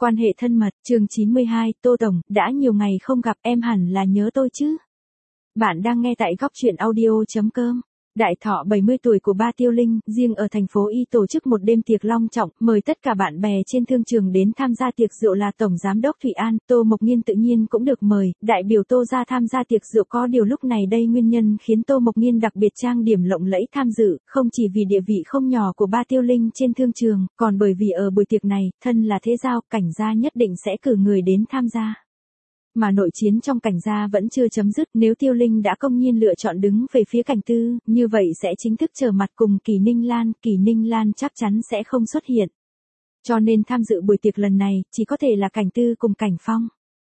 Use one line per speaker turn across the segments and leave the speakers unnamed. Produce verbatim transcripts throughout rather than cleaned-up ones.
Quan hệ thân mật, chương chín mươi hai, Tô Tổng, đã nhiều ngày không gặp, em hẳn là nhớ tôi chứ? Bạn đang nghe tại góc truyện audio.com. Đại thọ bảy mươi tuổi của ba Tiêu Linh, riêng ở thành phố Y tổ chức một đêm tiệc long trọng, mời tất cả bạn bè trên thương trường đến tham gia tiệc rượu là Tổng Giám đốc Thụy An, Tô Mộc Nhiên tự nhiên cũng được mời, đại biểu Tô ra tham gia tiệc rượu có điều lúc này đây nguyên nhân khiến Tô Mộc Nhiên đặc biệt trang điểm lộng lẫy tham dự, không chỉ vì địa vị không nhỏ của ba Tiêu Linh trên thương trường, còn bởi vì ở buổi tiệc này, thân là thế giao, Cảnh gia nhất định sẽ cử người đến tham gia. Mà nội chiến trong Cảnh gia vẫn chưa chấm dứt, nếu Tiêu Linh đã công nhiên lựa chọn đứng về phía Cảnh Tư, như vậy sẽ chính thức trở mặt cùng Kỳ Ninh Lan, Kỳ Ninh Lan chắc chắn sẽ không xuất hiện. Cho nên tham dự buổi tiệc lần này, chỉ có thể là Cảnh Tư cùng Cảnh Phong.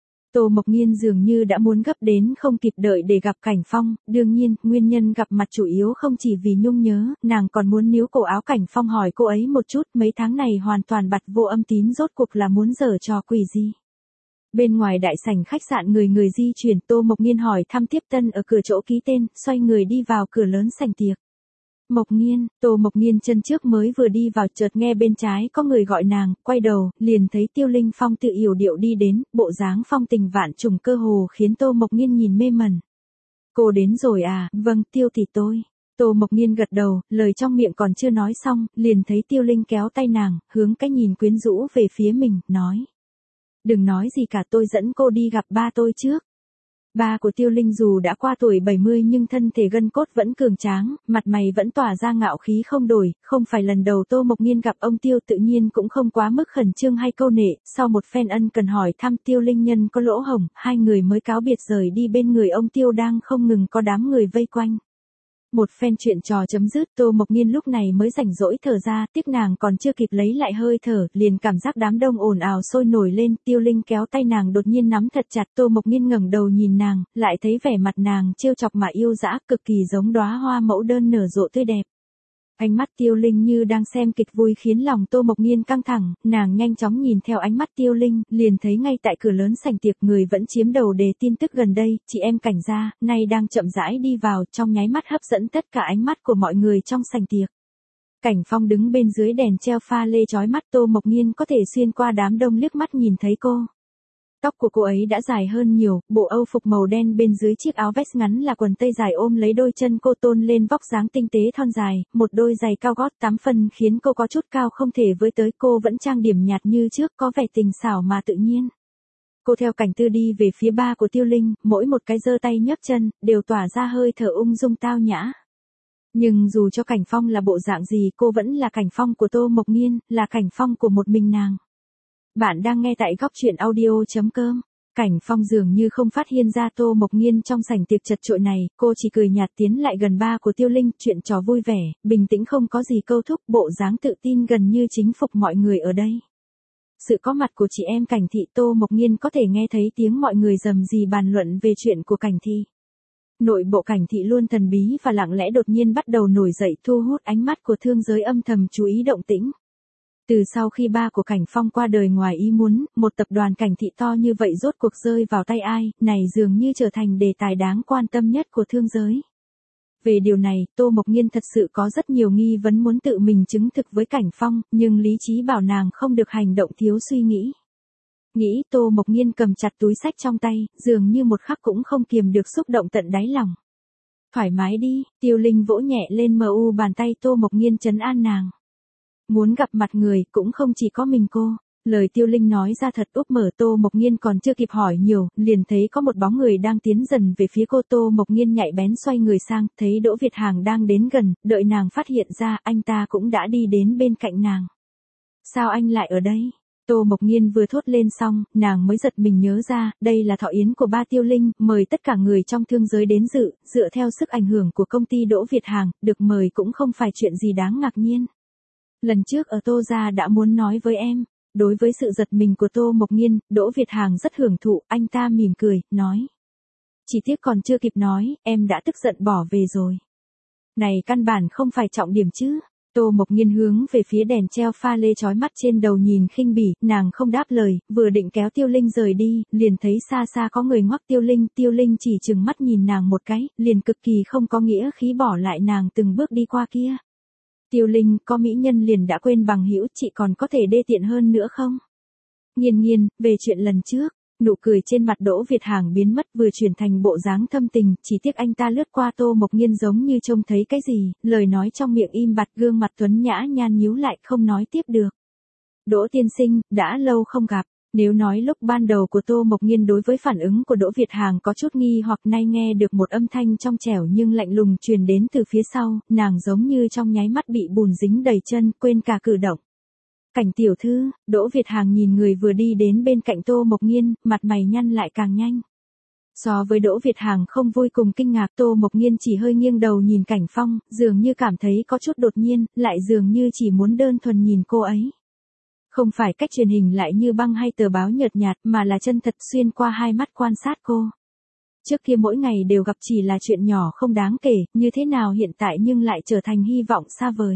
Tô Mộc Nhiên dường như đã muốn gấp đến không kịp đợi để gặp Cảnh Phong, đương nhiên, nguyên nhân gặp mặt chủ yếu không chỉ vì nhung nhớ, nàng còn muốn níu cổ áo Cảnh Phong hỏi cô ấy một chút, mấy tháng này hoàn toàn bặt vô âm tín rốt cuộc là muốn giở trò quỷ gì. Bên ngoài đại sảnh khách sạn người người di chuyển, Tô Mộc Nhiên hỏi thăm tiếp tân ở cửa chỗ ký tên, xoay người đi vào cửa lớn sảnh tiệc. Mộc Nhiên, Tô Mộc Nhiên chân trước mới vừa đi vào chợt nghe bên trái có người gọi nàng, quay đầu, liền thấy Tiêu Linh Phong tự yểu điệu đi đến, bộ dáng phong tình vạn trùng cơ hồ khiến Tô Mộc Nhiên nhìn mê mẩn. Cô đến rồi à, vâng, Tiêu tỷ tôi. Tô Mộc Nhiên gật đầu, lời trong miệng còn chưa nói xong, liền thấy Tiêu Linh kéo tay nàng, hướng cái nhìn quyến rũ về phía mình, nói. Đừng nói gì cả, tôi dẫn cô đi gặp ba tôi trước. Ba của Tiêu Linh dù đã qua tuổi bảy mươi nhưng thân thể gân cốt vẫn cường tráng, mặt mày vẫn tỏa ra ngạo khí không đổi, không phải lần đầu Tô Mộc Nhiên gặp ông Tiêu tự nhiên cũng không quá mức khẩn trương hay câu nệ, sau một phen ân cần hỏi thăm Tiêu Linh nhân có lỗ hổng, hai người mới cáo biệt rời đi bên người ông Tiêu đang không ngừng có đám người vây quanh. Một phen chuyện trò chấm dứt, Tô Mộc Nhiên lúc này mới rảnh rỗi thở ra, tiếc nàng còn chưa kịp lấy lại hơi thở, liền cảm giác đám đông ồn ào sôi nổi lên, Tiêu Linh kéo tay nàng đột nhiên nắm thật chặt, Tô Mộc Nhiên ngẩng đầu nhìn nàng, lại thấy vẻ mặt nàng trêu chọc mà yêu dã, cực kỳ giống đóa hoa mẫu đơn nở rộ tươi đẹp. Ánh mắt Tiêu Linh như đang xem kịch vui khiến lòng Tô Mộc Nhiên căng thẳng, nàng nhanh chóng nhìn theo ánh mắt Tiêu Linh, liền thấy ngay tại cửa lớn sảnh tiệc người vẫn chiếm đầu đề tin tức gần đây, chị em Cảnh gia, nay đang chậm rãi đi vào, trong nháy mắt hấp dẫn tất cả ánh mắt của mọi người trong sảnh tiệc. Cảnh Phong đứng bên dưới đèn treo pha lê chói mắt, Tô Mộc Nhiên có thể xuyên qua đám đông liếc mắt nhìn thấy cô. Tóc của cô ấy đã dài hơn nhiều, bộ âu phục màu đen bên dưới chiếc áo vest ngắn là quần tây dài ôm lấy đôi chân cô tôn lên vóc dáng tinh tế thon dài, một đôi giày cao gót tám phân khiến cô có chút cao không thể với tới, cô vẫn trang điểm nhạt như trước, có vẻ tình xảo mà tự nhiên. Cô theo Cảnh Tư đi về phía ba của Tiêu Linh, mỗi một cái giơ tay nhấc chân, đều tỏa ra hơi thở ung dung tao nhã. Nhưng dù cho Cảnh Phong là bộ dạng gì, cô vẫn là Cảnh Phong của Tô Mộc Nhiên, là Cảnh Phong của một mình nàng. Bạn đang nghe tại góc truyện audio.com. Cảnh Phong dường như không phát hiện ra Tô Mộc Nhiên trong sảnh tiệc chật chội này, cô chỉ cười nhạt tiến lại gần ba của Tiêu Linh, chuyện trò vui vẻ, bình tĩnh không có gì câu thúc, bộ dáng tự tin gần như chính phục mọi người ở đây. Sự có mặt của chị em Cảnh thị, Tô Mộc Nhiên có thể nghe thấy tiếng mọi người rầm rì bàn luận về chuyện của Cảnh thị. Nội bộ Cảnh thị luôn thần bí và lặng lẽ đột nhiên bắt đầu nổi dậy, thu hút ánh mắt của thương giới âm thầm chú ý động tĩnh. Từ sau khi ba của Cảnh Phong qua đời ngoài ý muốn, một tập đoàn Cảnh thị to như vậy rốt cuộc rơi vào tay ai, này dường như trở thành đề tài đáng quan tâm nhất của thương giới. Về điều này, Tô Mộc Nhiên thật sự có rất nhiều nghi vấn muốn tự mình chứng thực với Cảnh Phong, nhưng lý trí bảo nàng không được hành động thiếu suy nghĩ. Nghĩ, Tô Mộc Nhiên cầm chặt túi xách trong tay, dường như một khắc cũng không kiềm được xúc động tận đáy lòng. Thoải mái đi, Tiêu Linh vỗ nhẹ lên mờ u bàn tay Tô Mộc Nhiên trấn an nàng. Muốn gặp mặt người, cũng không chỉ có mình cô. Lời Tiêu Linh nói ra thật úp mở, Tô Mộc Nhiên còn chưa kịp hỏi nhiều, liền thấy có một bóng người đang tiến dần về phía cô. Tô Mộc Nhiên nhạy bén xoay người sang, thấy Đỗ Việt Hàng đang đến gần, đợi nàng phát hiện ra, anh ta cũng đã đi đến bên cạnh nàng. Sao anh lại ở đây? Tô Mộc Nhiên vừa thốt lên xong, nàng mới giật mình nhớ ra, đây là thọ yến của ba Tiêu Linh, mời tất cả người trong thương giới đến dự, dựa theo sức ảnh hưởng của công ty Đỗ Việt Hàng, được mời cũng không phải chuyện gì đáng ngạc nhiên. Lần trước ở Tô gia đã muốn nói với em. Đối với sự giật mình của Tô Mộc Nhiên, Đỗ Việt Hàng rất hưởng thụ, anh ta mỉm cười, nói. Chỉ tiếc còn chưa kịp nói, em đã tức giận bỏ về rồi. Này căn bản không phải trọng điểm chứ. Tô Mộc Nhiên hướng về phía đèn treo pha lê chói mắt trên đầu nhìn khinh bỉ, nàng không đáp lời, vừa định kéo Tiêu Linh rời đi, liền thấy xa xa có người ngoắc Tiêu Linh, Tiêu Linh chỉ chừng mắt nhìn nàng một cái, liền cực kỳ không có nghĩa khí bỏ lại nàng từng bước đi qua kia. Tiêu Linh, có mỹ nhân liền đã quên bằng hữu, chị còn có thể đê tiện hơn nữa không? Nghiên nghiên, về chuyện lần trước. Nụ cười trên mặt Đỗ Việt Hằng biến mất vừa chuyển thành bộ dáng thâm tình, chỉ tiếc anh ta lướt qua Tô Mộc Nghiên giống như trông thấy cái gì, lời nói trong miệng im bặt, gương mặt tuấn nhã nhan nhíu lại không nói tiếp được. Đỗ tiên sinh, đã lâu không gặp. Nếu nói lúc ban đầu của Tô Mộc Nghiên đối với phản ứng của Đỗ Việt Hằng có chút nghi hoặc, nay nghe được một âm thanh trong trẻo nhưng lạnh lùng truyền đến từ phía sau, nàng giống như trong nháy mắt bị bùn dính đầy chân, quên cả cử động. Cảnh tiểu thư. Đỗ Việt Hằng nhìn người vừa đi đến bên cạnh Tô Mộc Nghiên, mặt mày nhăn lại càng nhanh. So với Đỗ Việt Hằng không vui cùng kinh ngạc, Tô Mộc Nghiên chỉ hơi nghiêng đầu nhìn Cảnh Phong, dường như cảm thấy có chút đột nhiên, lại dường như chỉ muốn đơn thuần nhìn cô ấy. Không phải cách truyền hình lại như băng hay tờ báo nhợt nhạt, mà là chân thật xuyên qua hai mắt quan sát cô. Trước kia mỗi ngày đều gặp chỉ là chuyện nhỏ không đáng kể, như thế nào hiện tại nhưng lại trở thành hy vọng xa vời.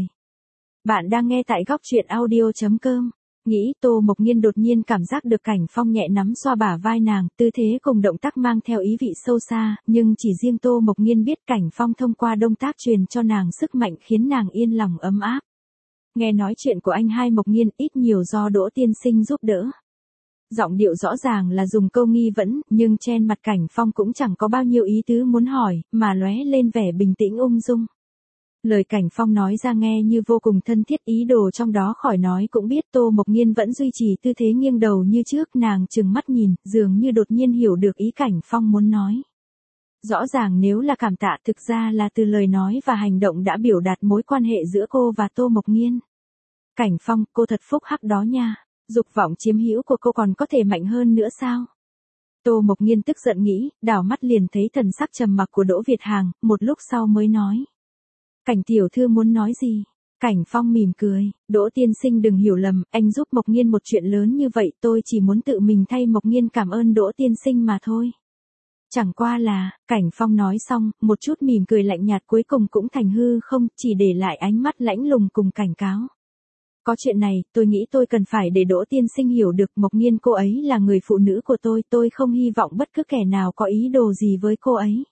Bạn đang nghe tại góc truyện audio chấm com. Nghĩ, Tô Mộc Nghiên đột nhiên cảm giác được Cảnh Phong nhẹ nắm xoa bả vai nàng, tư thế cùng động tác mang theo ý vị sâu xa, nhưng chỉ riêng Tô Mộc Nghiên biết Cảnh Phong thông qua động tác truyền cho nàng sức mạnh khiến nàng yên lòng ấm áp. Nghe nói chuyện của anh hai Mộc Nghiên ít nhiều do Đỗ tiên sinh giúp đỡ. Giọng điệu rõ ràng là dùng câu nghi vấn, nhưng trên mặt Cảnh Phong cũng chẳng có bao nhiêu ý tứ muốn hỏi, mà lóe lên vẻ bình tĩnh ung dung. Lời Cảnh Phong nói ra nghe như vô cùng thân thiết, ý đồ trong đó khỏi nói cũng biết. Tô Mộc Nghiên vẫn duy trì tư thế nghiêng đầu như trước, nàng trừng mắt nhìn, dường như đột nhiên hiểu được ý Cảnh Phong muốn nói. Rõ ràng nếu là cảm tạ, thực ra là từ lời nói và hành động đã biểu đạt mối quan hệ giữa cô và Tô Mộc Nghiên. Cảnh Phong, cô thật phúc hắc đó nha. Dục vọng chiếm hữu của cô còn có thể mạnh hơn nữa sao? Tô Mộc Nghiên tức giận nghĩ, đảo mắt liền thấy thần sắc trầm mặc của Đỗ Việt Hằng, một lúc sau mới nói. Cảnh tiểu thư muốn nói gì? Cảnh Phong mỉm cười, Đỗ tiên sinh đừng hiểu lầm, anh giúp Mộc Nghiên một chuyện lớn như vậy, tôi chỉ muốn tự mình thay Mộc Nghiên cảm ơn Đỗ tiên sinh mà thôi. Chẳng qua là, Cảnh Phong nói xong, một chút mỉm cười lạnh nhạt cuối cùng cũng thành hư không, chỉ để lại ánh mắt lãnh lùng cùng cảnh cáo. Có chuyện này, tôi nghĩ tôi cần phải để Đỗ tiên sinh hiểu được, Mộc Nghiên cô ấy là người phụ nữ của tôi, tôi không hy vọng bất cứ kẻ nào có ý đồ gì với cô ấy.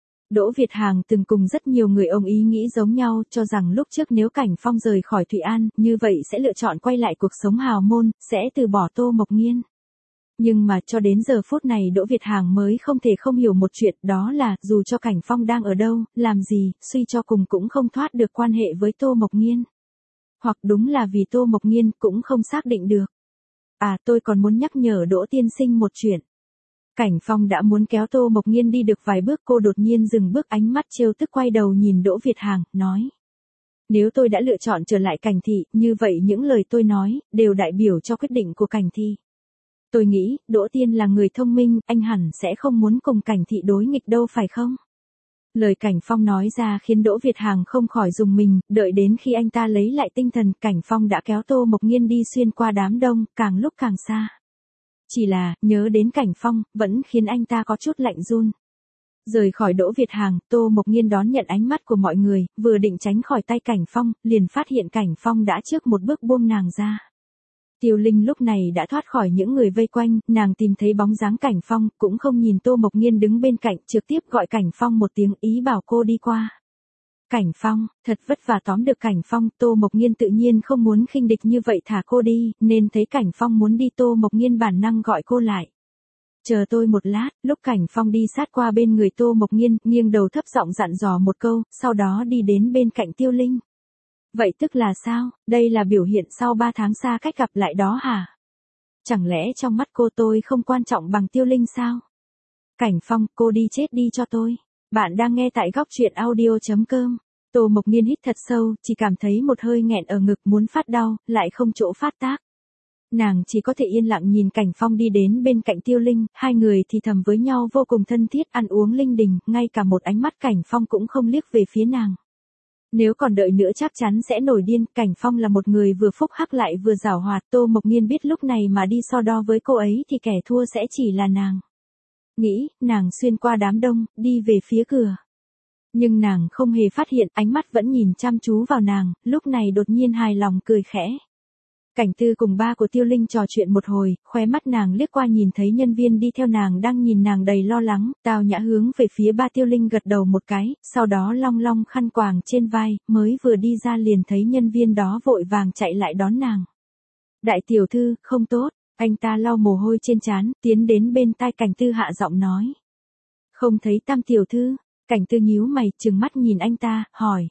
Đỗ Việt Hằng từng cùng rất nhiều người ông ý nghĩ giống nhau, cho rằng lúc trước nếu Cảnh Phong rời khỏi Thụy An, như vậy sẽ lựa chọn quay lại cuộc sống hào môn, sẽ từ bỏ Tô Mộc Nghiên. Nhưng mà cho đến giờ phút này Đỗ Việt Hằng mới không thể không hiểu một chuyện, đó là, dù cho Cảnh Phong đang ở đâu, làm gì, suy cho cùng cũng không thoát được quan hệ với Tô Mộc Nghiên. Hoặc đúng là vì Tô Mộc Nghiên cũng không xác định được. À, tôi còn muốn nhắc nhở Đỗ tiên sinh một chuyện. Cảnh Phong đã muốn kéo Tô Mộc Nghiên đi được vài bước, cô đột nhiên dừng bước, ánh mắt trêu tức quay đầu nhìn Đỗ Việt Hằng, nói. Nếu tôi đã lựa chọn trở lại Cảnh thị, như vậy những lời tôi nói, đều đại biểu cho quyết định của Cảnh thị. Tôi nghĩ, Đỗ tiên là người thông minh, anh hẳn sẽ không muốn cùng Cảnh thị đối nghịch đâu phải không? Lời Cảnh Phong nói ra khiến Đỗ Việt Hằng không khỏi rùng mình, đợi đến khi anh ta lấy lại tinh thần, Cảnh Phong đã kéo Tô Mộc Nghiên đi xuyên qua đám đông, càng lúc càng xa. Chỉ là, nhớ đến Cảnh Phong, vẫn khiến anh ta có chút lạnh run. Rời khỏi Đỗ Việt Hằng, Tô Mộc Nghiên đón nhận ánh mắt của mọi người, vừa định tránh khỏi tay Cảnh Phong, liền phát hiện Cảnh Phong đã trước một bước buông nàng ra. Tiêu Linh lúc này đã thoát khỏi những người vây quanh, nàng tìm thấy bóng dáng Cảnh Phong, cũng không nhìn Tô Mộc Nghiên đứng bên cạnh, trực tiếp gọi Cảnh Phong một tiếng, ý bảo cô đi qua. Cảnh Phong, thật vất vả tóm được Cảnh Phong, Tô Mộc Nghiên tự nhiên không muốn khinh địch như vậy thả cô đi, nên thấy Cảnh Phong muốn đi, Tô Mộc Nghiên bản năng gọi cô lại. Chờ tôi một lát. Lúc Cảnh Phong đi sát qua bên người Tô Mộc Nghiên, nghiêng đầu thấp giọng dặn dò một câu, sau đó đi đến bên cạnh Tiêu Linh. Vậy tức là sao, đây là biểu hiện sau ba tháng xa cách gặp lại đó hả? Chẳng lẽ trong mắt cô tôi không quan trọng bằng Tiêu Linh sao? Cảnh Phong, cô đi chết đi cho tôi. Bạn đang nghe tại góc truyện audio chấm com. Tô Mộc Nghiên hít thật sâu, chỉ cảm thấy một hơi nghẹn ở ngực muốn phát đau, lại không chỗ phát tác. Nàng chỉ có thể yên lặng nhìn Cảnh Phong đi đến bên cạnh Tiêu Linh, hai người thì thầm với nhau vô cùng thân thiết, ăn uống linh đình, ngay cả một ánh mắt Cảnh Phong cũng không liếc về phía nàng. Nếu còn đợi nữa chắc chắn sẽ nổi điên, Cảnh Phong là một người vừa phúc hắc lại vừa giảo hoạt, Tô Mộc Nghiên biết lúc này mà đi so đo với cô ấy thì kẻ thua sẽ chỉ là nàng. Nghĩ, nàng xuyên qua đám đông, đi về phía cửa. Nhưng nàng không hề phát hiện, ánh mắt vẫn nhìn chăm chú vào nàng, lúc này đột nhiên hài lòng cười khẽ. Cảnh Tư cùng ba của Tiêu Linh trò chuyện một hồi, khóe mắt nàng liếc qua nhìn thấy nhân viên đi theo nàng đang nhìn nàng đầy lo lắng, tao nhã hướng về phía ba Tiêu Linh gật đầu một cái, sau đó long long khăn quàng trên vai, mới vừa đi ra liền thấy nhân viên đó vội vàng chạy lại đón nàng. Đại tiểu thư, không tốt, Anh ta lau mồ hôi trên trán, tiến đến bên tai Cảnh Tư hạ giọng nói. Không thấy Tam tiểu thư. Cảnh Tư nhíu mày, trừng mắt nhìn anh ta, hỏi.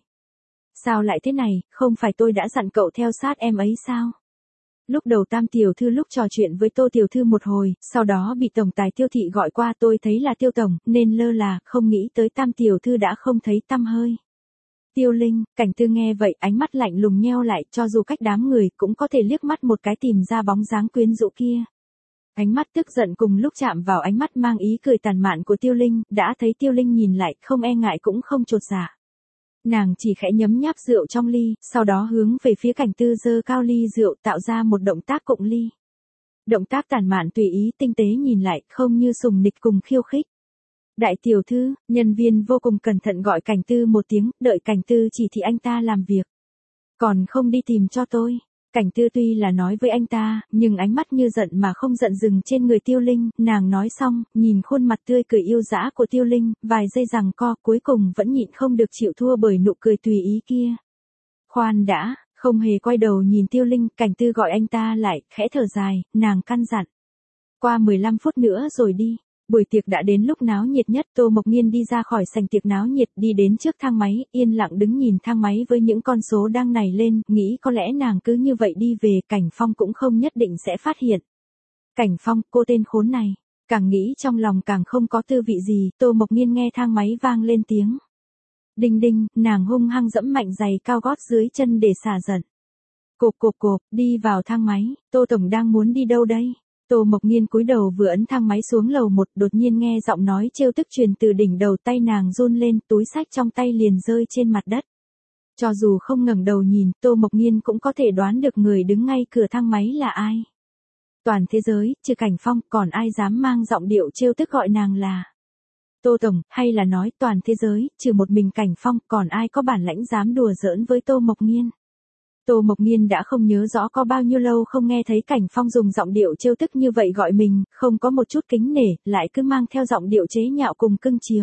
Sao lại thế này, không phải tôi đã dặn cậu theo sát em ấy sao? Lúc đầu Tam tiểu thư lúc trò chuyện với Tô tiểu thư một hồi, sau đó bị tổng tài Tiêu thị gọi qua, tôi thấy là Tiêu tổng, nên lơ là, không nghĩ tới Tam tiểu thư đã không thấy tăm hơi. Tiêu Linh, Cảnh Tư nghe vậy, ánh mắt lạnh lùng nheo lại, cho dù cách đám người cũng có thể liếc mắt một cái tìm ra bóng dáng quyến rũ kia. Ánh mắt tức giận cùng lúc chạm vào ánh mắt mang ý cười tàn mạn của Tiêu Linh, đã thấy Tiêu Linh nhìn lại, không e ngại cũng không chột dạ. Nàng chỉ khẽ nhấm nháp rượu trong ly, sau đó hướng về phía Cảnh Tư giơ cao ly rượu, tạo ra một động tác cụng ly. Động tác tàn mạn tùy ý tinh tế nhìn lại, không như sùng nịch cùng khiêu khích. Đại tiểu thư, nhân viên vô cùng cẩn thận gọi Cảnh Tư một tiếng, đợi Cảnh Tư chỉ thị anh ta làm việc. Còn không đi tìm cho tôi. Cảnh Tư tuy là nói với anh ta, nhưng ánh mắt như giận mà không giận dừng trên người Tiêu Linh, nàng nói xong, nhìn khuôn mặt tươi cười yêu dã của Tiêu Linh, vài giây giằng co, cuối cùng vẫn nhịn không được chịu thua bởi nụ cười tùy ý kia. Khoan đã, không hề quay đầu nhìn Tiêu Linh, Cảnh Tư gọi anh ta lại, khẽ thở dài, nàng căn dặn. Qua mười lăm phút nữa rồi đi. Buổi tiệc đã đến lúc náo nhiệt nhất, Tô Mộc Nghiên đi ra khỏi sảnh tiệc náo nhiệt, đi đến trước thang máy, yên lặng đứng nhìn thang máy với những con số đang nảy lên, nghĩ có lẽ nàng cứ như vậy đi về, Cảnh Phong cũng không nhất định sẽ phát hiện. Cảnh Phong, cô tên khốn này, càng nghĩ trong lòng càng không có tư vị gì, Tô Mộc Nghiên nghe thang máy vang lên tiếng. Đinh đinh, nàng hung hăng dẫm mạnh giày cao gót dưới chân để xả giận. Cộp cộp cộp, đi vào thang máy, Tô Tổng đang muốn đi đâu đây? Tô Mộc Nghiên cúi đầu vừa ấn thang máy xuống lầu một, đột nhiên nghe giọng nói trêu tức truyền từ đỉnh đầu, tay nàng run lên, túi xách trong tay liền rơi trên mặt đất. Cho dù không ngẩng đầu nhìn, Tô Mộc Nghiên cũng có thể đoán được người đứng ngay cửa thang máy là ai. Toàn thế giới, trừ Cảnh Phong, còn ai dám mang giọng điệu trêu tức gọi nàng là Tô Tổng, hay là nói toàn thế giới, trừ một mình Cảnh Phong, còn ai có bản lãnh dám đùa giỡn với Tô Mộc Nghiên. Tô Mộc Nghiên đã không nhớ rõ có bao nhiêu lâu không nghe thấy Cảnh Phong dùng giọng điệu trêu tức như vậy gọi mình, không có một chút kính nể, lại cứ mang theo giọng điệu chế nhạo cùng cưng chiều.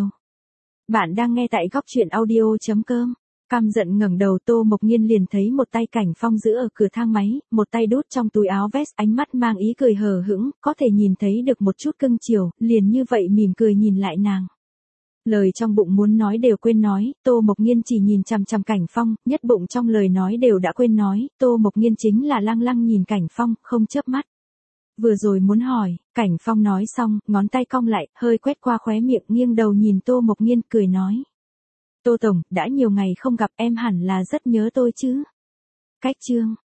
Bạn đang nghe tại góc truyện audio chấm com. Căm giận ngẩng đầu, Tô Mộc Nghiên liền thấy một tay Cảnh Phong giữ ở cửa thang máy, một tay đút trong túi áo vest, ánh mắt mang ý cười hờ hững, có thể nhìn thấy được một chút cưng chiều, liền như vậy mỉm cười nhìn lại nàng. Lời trong bụng muốn nói đều quên nói, Tô Mộc Nghiên chỉ nhìn chằm chằm Cảnh Phong, nhất bụng trong lời nói đều đã quên nói, Tô Mộc Nghiên chính là lăng lăng nhìn Cảnh Phong, không chớp mắt. Vừa rồi muốn hỏi, Cảnh Phong nói xong, ngón tay cong lại, hơi quét qua khóe miệng, nghiêng đầu nhìn Tô Mộc Nghiên, cười nói. Tô Tổng, đã nhiều ngày không gặp, em hẳn là rất nhớ tôi chứ. Cách chương.